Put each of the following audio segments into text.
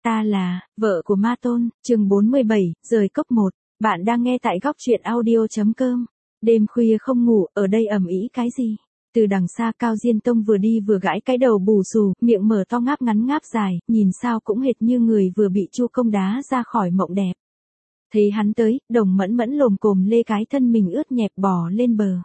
Ta là vợ của Ma Tôn, chương 47, rời cốc 1. Bạn đang nghe tại góc truyện audio.com. Đêm khuya không ngủ, ở đây ầm ĩ cái gì? Từ đằng xa Cao Diên Tông vừa đi vừa gãi cái đầu bù xù, miệng mở to ngáp ngắn ngáp dài, nhìn sao cũng hệt như người vừa bị Chu Công đá ra khỏi mộng đẹp. Thấy hắn tới, Đồng Mẫn Mẫn lồm cồm lê cái thân mình ướt nhẹp bò lên bờ.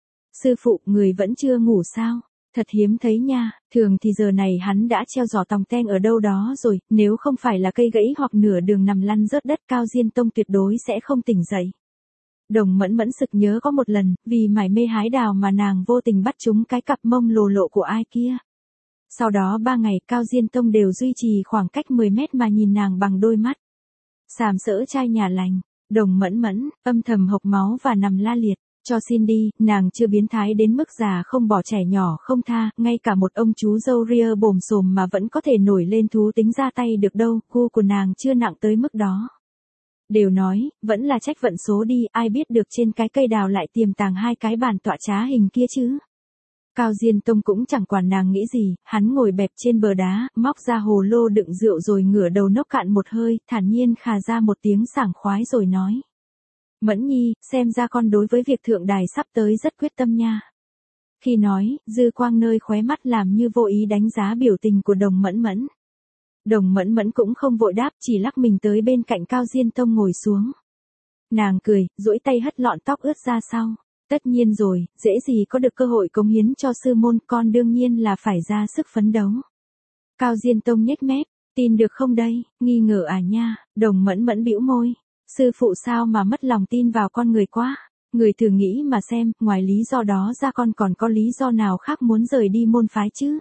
Sư phụ, người vẫn chưa ngủ sao? Thật hiếm thấy nha, thường thì giờ này hắn đã treo giỏ tòng ten ở đâu đó rồi, nếu không phải là cây gãy hoặc nửa đường nằm lăn rớt đất Cao Diên Tông tuyệt đối sẽ không tỉnh dậy. Đồng Mẫn Mẫn sực nhớ có một lần, vì mải mê hái đào mà nàng vô tình bắt trúng cái cặp mông lồ lộ của ai kia. Sau đó 3 ngày Cao Diên Tông đều duy trì khoảng cách 10 mét mà nhìn nàng bằng đôi mắt sàm sỡ trai nhà lành. Đồng Mẫn Mẫn âm thầm hộc máu và nằm la liệt. Cho xin đi, nàng chưa biến thái đến mức già không bỏ trẻ nhỏ không tha, ngay cả một ông chú râu ria bồm xồm mà vẫn có thể nổi lên thú tính ra tay được đâu, gu của nàng chưa nặng tới mức đó. Đều nói, vẫn là trách vận số đi, ai biết được trên cái cây đào lại tiềm tàng 2 cái bàn tọa trá hình kia chứ. Cao Diên Tông cũng chẳng quản nàng nghĩ gì, hắn ngồi bẹp trên bờ đá, móc ra hồ lô đựng rượu rồi ngửa đầu nốc cạn một hơi, thản nhiên khà ra một tiếng sảng khoái rồi nói. Mẫn Nhi, xem ra con đối với việc thượng đài sắp tới rất quyết tâm nha. Khi nói, dư quang nơi khóe mắt làm như vô ý đánh giá biểu tình của Đồng Mẫn Mẫn. Đồng Mẫn Mẫn cũng không vội đáp, chỉ lắc mình tới bên cạnh Cao Diên Tông ngồi xuống. Nàng cười, duỗi tay hất lọn tóc ướt ra sau. Tất nhiên rồi, dễ gì có được cơ hội cống hiến cho sư môn, con đương nhiên là phải ra sức phấn đấu. Cao Diên Tông nhếch mép, tin được không đây, nghi ngờ à nha. Đồng Mẫn Mẫn bĩu môi. Sư phụ sao mà mất lòng tin vào con người quá, người thử nghĩ mà xem, ngoài lý do đó ra con còn có lý do nào khác muốn rời đi môn phái chứ?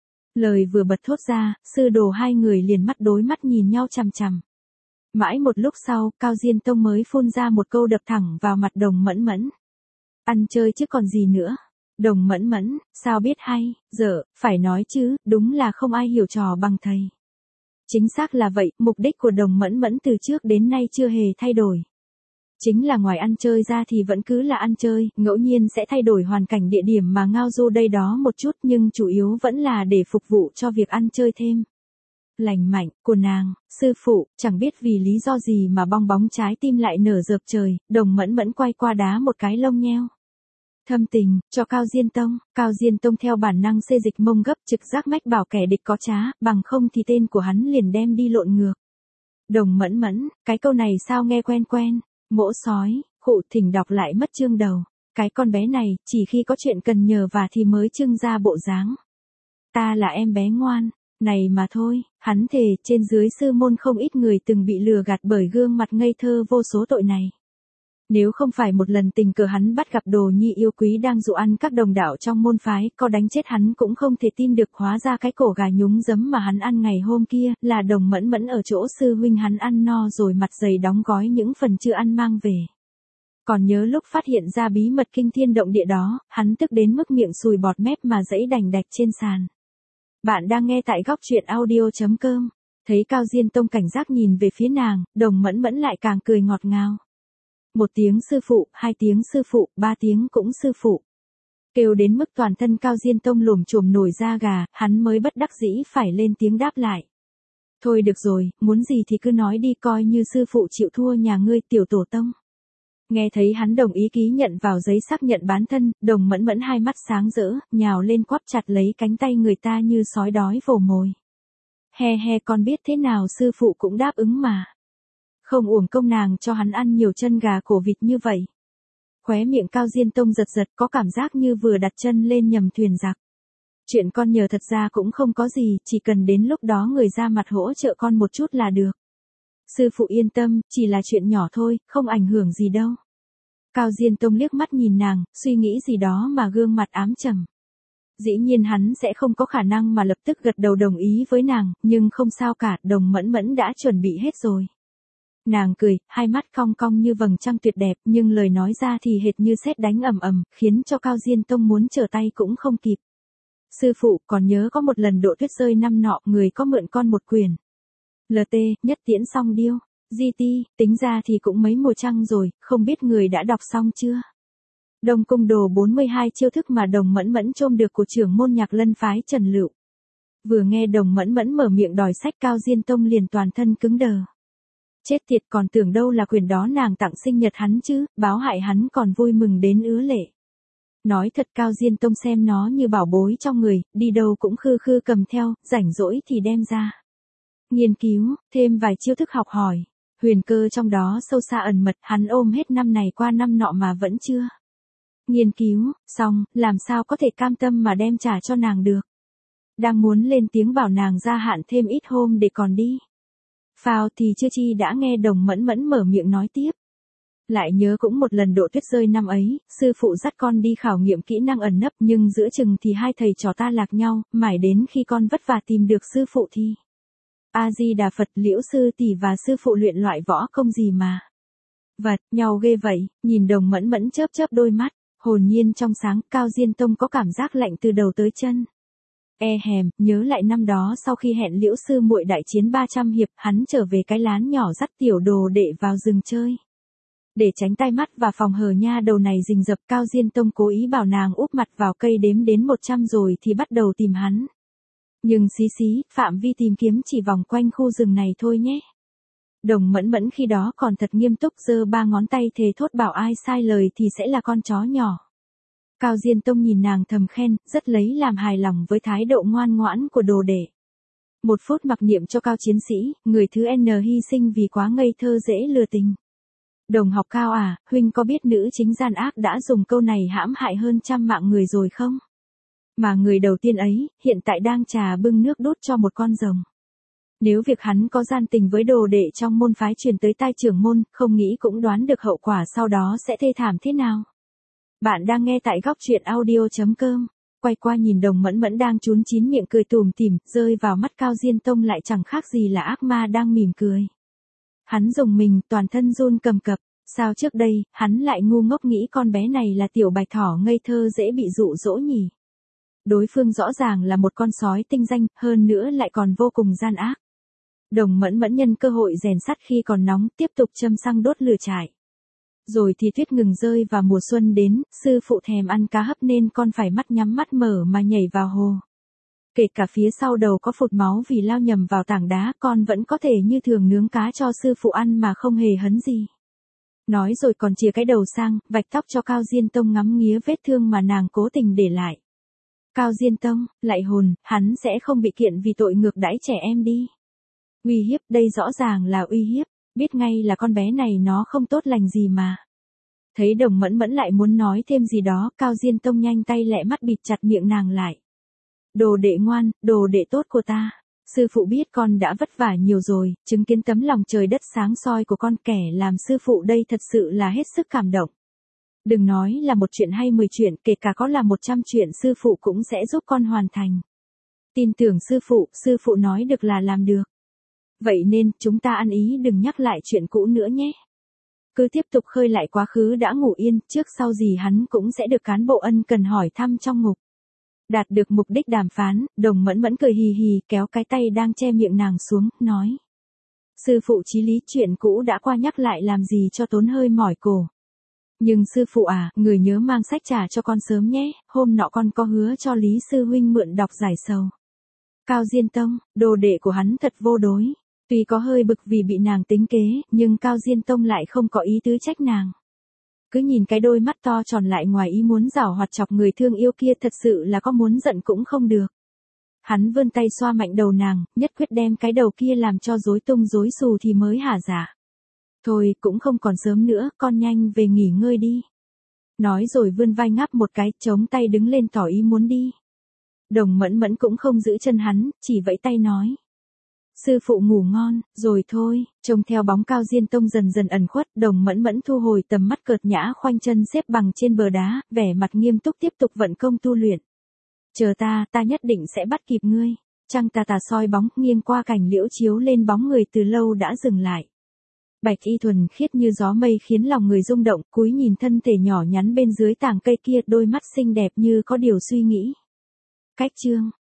Lời vừa bật thốt ra, sư đồ hai người liền mắt đối mắt nhìn nhau chằm chằm. Mãi một lúc sau, Cao Diên Tông mới phun ra một câu đập thẳng vào mặt Đồng Mẫn Mẫn. Ăn chơi chứ còn gì nữa. Đồng Mẫn Mẫn, sao biết hay, dở, phải nói chứ, đúng là không ai hiểu trò bằng thầy. Chính xác là vậy, mục đích của Đồng Mẫn Mẫn từ trước đến nay chưa hề thay đổi. Chính là ngoài ăn chơi ra thì vẫn cứ là ăn chơi, ngẫu nhiên sẽ thay đổi hoàn cảnh địa điểm mà ngao du đây đó một chút nhưng chủ yếu vẫn là để phục vụ cho việc ăn chơi thêm. Lành mạnh, của nàng, sư phụ, chẳng biết vì lý do gì mà bong bóng trái tim lại nở rợp trời, Đồng Mẫn Mẫn quay qua đá một cái lông nheo. Thâm tình, cho Cao Diên Tông. Cao Diên Tông theo bản năng xê dịch mông gấp trực giác mách bảo kẻ địch có trá, bằng không thì tên của hắn liền đem đi lộn ngược. Đồng Mẫn Mẫn, cái câu này sao nghe quen quen, mỗ sói, khụ thỉnh đọc lại mất chương đầu. Cái con bé này, chỉ khi có chuyện cần nhờ và thì mới trưng ra bộ dáng. Ta là em bé ngoan, này mà thôi, hắn thề trên dưới sư môn không ít người từng bị lừa gạt bởi gương mặt ngây thơ vô số tội này. Nếu không phải một lần tình cờ hắn bắt gặp Đồ Nhi yêu quý đang dụ ăn các đồng đạo trong môn phái, có đánh chết hắn cũng không thể tin được hóa ra cái cổ gà nhúng giấm mà hắn ăn ngày hôm kia, là Đồng Mẫn Mẫn ở chỗ sư huynh hắn ăn no rồi mặt dày đóng gói những phần chưa ăn mang về. Còn nhớ lúc phát hiện ra bí mật kinh thiên động địa đó, hắn tức đến mức miệng sùi bọt mép mà dẫy đành đạch trên sàn. Bạn đang nghe tại góc truyện audio.com. Thấy Cao Diên Tông cảnh giác nhìn về phía nàng, Đồng Mẫn Mẫn lại càng cười ngọt ngào. 1 tiếng sư phụ, 2 tiếng sư phụ, 3 tiếng cũng sư phụ. Kêu đến mức toàn thân Cao Diên Tông lồm chồm nổi da gà, hắn mới bất đắc dĩ phải lên tiếng đáp lại. Thôi được rồi, muốn gì thì cứ nói đi, coi như sư phụ chịu thua nhà ngươi Tiểu Tổ Tông. Nghe thấy hắn đồng ý ký nhận vào giấy xác nhận bán thân, Đồng Mẫn Mẫn hai mắt sáng rỡ, nhào lên quắp chặt lấy cánh tay người ta như sói đói vồ mồi. He he, con biết thế nào sư phụ cũng đáp ứng mà. Không uổng công nàng cho hắn ăn nhiều chân gà cổ vịt như vậy. Khóe miệng Cao Diên Tông giật giật, có cảm giác như vừa đặt chân lên nhầm thuyền giặc. Chuyện con nhờ thật ra cũng không có gì, chỉ cần đến lúc đó người ra mặt hỗ trợ con một chút là được. Sư phụ yên tâm, chỉ là chuyện nhỏ thôi, không ảnh hưởng gì đâu. Cao Diên Tông liếc mắt nhìn nàng, suy nghĩ gì đó mà gương mặt ám trầm. Dĩ nhiên hắn sẽ không có khả năng mà lập tức gật đầu đồng ý với nàng, nhưng không sao cả, Đồng Mẫn Mẫn đã chuẩn bị hết rồi. Nàng cười, hai mắt cong cong như vầng trăng tuyệt đẹp, nhưng lời nói ra thì hệt như sét đánh ầm ầm, khiến cho Cao Diên Tông muốn trở tay cũng không kịp. Sư phụ, còn nhớ có một lần Độ Tuyết rơi năm nọ, người có mượn con một quyển. LT, nhất tiễn xong điêu. GT, tính ra thì cũng mấy mùa trăng rồi, không biết người đã đọc xong chưa? Đông Cung Đồ 42 chiêu thức mà Đồng Mẫn Mẫn trôm được của trưởng môn Nhạc Lân phái Trần Lựu. Vừa nghe Đồng Mẫn Mẫn mở miệng đòi sách Cao Diên Tông liền toàn thân cứng đờ. Chết tiệt, còn tưởng đâu là quyền đó nàng tặng sinh nhật hắn chứ, báo hại hắn còn vui mừng đến ứa lệ. Nói thật, Cao Diên Tông xem nó như bảo bối trong người, đi đâu cũng khư khư cầm theo, rảnh rỗi thì đem ra. Nghiên cứu, thêm vài chiêu thức học hỏi. Huyền cơ trong đó sâu xa ẩn mật, hắn ôm hết năm này qua năm nọ mà vẫn chưa. Nghiên cứu, xong, làm sao có thể cam tâm mà đem trả cho nàng được. Đang muốn lên tiếng bảo nàng gia hạn thêm ít hôm để còn đi. Phao thì chưa chi đã nghe Đồng Mẫn Mẫn mở miệng nói tiếp. Lại nhớ cũng một lần độ tuyết rơi năm ấy, sư phụ dắt con đi khảo nghiệm kỹ năng ẩn nấp nhưng giữa chừng thì hai thầy trò ta lạc nhau, mãi đến khi con vất vả tìm được sư phụ thì. A-di-đà Phật, Liễu sư tỷ và sư phụ luyện loại võ công gì mà. Vật, nhau ghê vậy, nhìn Đồng Mẫn Mẫn chớp chớp đôi mắt, hồn nhiên trong sáng, Cao Diên Tông có cảm giác lạnh từ đầu tới chân. Nhớ lại năm đó sau khi hẹn Liễu sư muội đại chiến 300 hiệp, hắn trở về cái lán nhỏ dắt tiểu đồ đệ vào rừng chơi. Để tránh tai mắt và phòng hờ nha đầu này rình rập, Cao Diên Tông cố ý bảo nàng úp mặt vào cây đếm đến 100 rồi thì bắt đầu tìm hắn. Nhưng xí, phạm vi tìm kiếm chỉ vòng quanh khu rừng này thôi nhé. Đồng Mẫn Mẫn khi đó còn thật nghiêm túc giơ 3 ngón tay thề thốt bảo ai sai lời thì sẽ là con chó nhỏ. Cao Diên Tông nhìn nàng thầm khen, rất lấy làm hài lòng với thái độ ngoan ngoãn của đồ đệ. 1 phút mặc niệm cho Cao chiến sĩ, người thứ N hy sinh vì quá ngây thơ dễ lừa tình. Đồng học Cao à, huynh có biết nữ chính gian ác đã dùng câu này hãm hại hơn 100 mạng người rồi không? Mà người đầu tiên ấy, hiện tại đang trà bưng nước đút cho một con rồng. Nếu việc hắn có gian tình với đồ đệ trong môn phái truyền tới tai trưởng môn, không nghĩ cũng đoán được hậu quả sau đó sẽ thê thảm thế nào. Bạn đang nghe tại góc truyện audio.com. Quay qua nhìn Đồng Mẫn Mẫn đang chún chín miệng cười tủm tỉm, rơi vào mắt Cao Diên Tông lại chẳng khác gì là ác ma đang mỉm cười. Hắn rùng mình, toàn thân run cầm cập. Sao trước đây, hắn lại ngu ngốc nghĩ con bé này là tiểu bạch thỏ ngây thơ dễ bị dụ dỗ nhỉ? Đối phương rõ ràng là một con sói tinh danh, hơn nữa lại còn vô cùng gian ác. Đồng Mẫn Mẫn nhân cơ hội rèn sắt khi còn nóng, tiếp tục châm xăng đốt lửa trại. Rồi thì tuyết ngừng rơi và mùa xuân đến, sư phụ thèm ăn cá hấp nên con phải mắt nhắm mắt mở mà nhảy vào hồ. Kể cả phía sau đầu có phụt máu vì lao nhầm vào tảng đá, con vẫn có thể như thường nướng cá cho sư phụ ăn mà không hề hấn gì. Nói rồi còn chìa cái đầu sang, vạch tóc cho Cao Diên Tông ngắm nghía vết thương mà nàng cố tình để lại. Cao Diên Tông, lại hồn, hắn sẽ không bị kiện vì tội ngược đãi trẻ em đi. Uy hiếp, đây rõ ràng là uy hiếp, biết ngay là con bé này nó không tốt lành gì mà. Thấy Đồng Mẫn Mẫn lại muốn nói thêm gì đó, Cao Diên Tông nhanh tay lẹ mắt bịt chặt miệng nàng lại. Đồ đệ ngoan, đồ đệ tốt của ta. Sư phụ biết con đã vất vả nhiều rồi, chứng kiến tấm lòng trời đất sáng soi của con, kẻ làm sư phụ đây thật sự là hết sức cảm động. Đừng nói là 1 chuyện hay 10 chuyện, kể cả có là 100 chuyện sư phụ cũng sẽ giúp con hoàn thành. Tin tưởng sư phụ nói được là làm được. Vậy nên, chúng ta ăn ý đừng nhắc lại chuyện cũ nữa nhé. Cứ tiếp tục khơi lại quá khứ đã ngủ yên, trước sau gì hắn cũng sẽ được cán bộ ân cần hỏi thăm trong ngục. Đạt được mục đích đàm phán, Đồng Mẫn Mẫn cười hì hì kéo cái tay đang che miệng nàng xuống, nói. Sư phụ chí lý, chuyện cũ đã qua nhắc lại làm gì cho tốn hơi mỏi cổ. Nhưng sư phụ à, người nhớ mang sách trả cho con sớm nhé, hôm nọ con có hứa cho Lý sư huynh mượn đọc giải sầu. Cao Diên Tông, đồ đệ của hắn thật vô đối. Tuy có hơi bực vì bị nàng tính kế, nhưng Cao Diên Tông lại không có ý tứ trách nàng. Cứ nhìn cái đôi mắt to tròn lại ngoài ý muốn giảo hoạt chọc người thương yêu kia, thật sự là có muốn giận cũng không được. Hắn vươn tay xoa mạnh đầu nàng, nhất quyết đem cái đầu kia làm cho rối tung rối xù thì mới hả dạ. Thôi, cũng không còn sớm nữa, con nhanh về nghỉ ngơi đi. Nói rồi vươn vai ngáp một cái, chống tay đứng lên tỏ ý muốn đi. Đồng Mẫn Mẫn cũng không giữ chân hắn, chỉ vẫy tay nói. Sư phụ ngủ ngon, rồi thôi. Trông theo bóng Cao Diên Tông dần dần ẩn khuất, Đồng Mẫn Mẫn thu hồi tầm mắt cợt nhã, khoanh chân xếp bằng trên bờ đá, vẻ mặt nghiêm túc tiếp tục vận công tu luyện. Chờ ta nhất định sẽ bắt kịp ngươi. Trăng tà soi bóng, nghiêng qua cành liễu chiếu lên bóng người từ lâu đã dừng lại. Bạch y thuần khiết như gió mây khiến lòng người rung động, cúi nhìn thân thể nhỏ nhắn bên dưới tàng cây kia, đôi mắt xinh đẹp như có điều suy nghĩ. Cách chương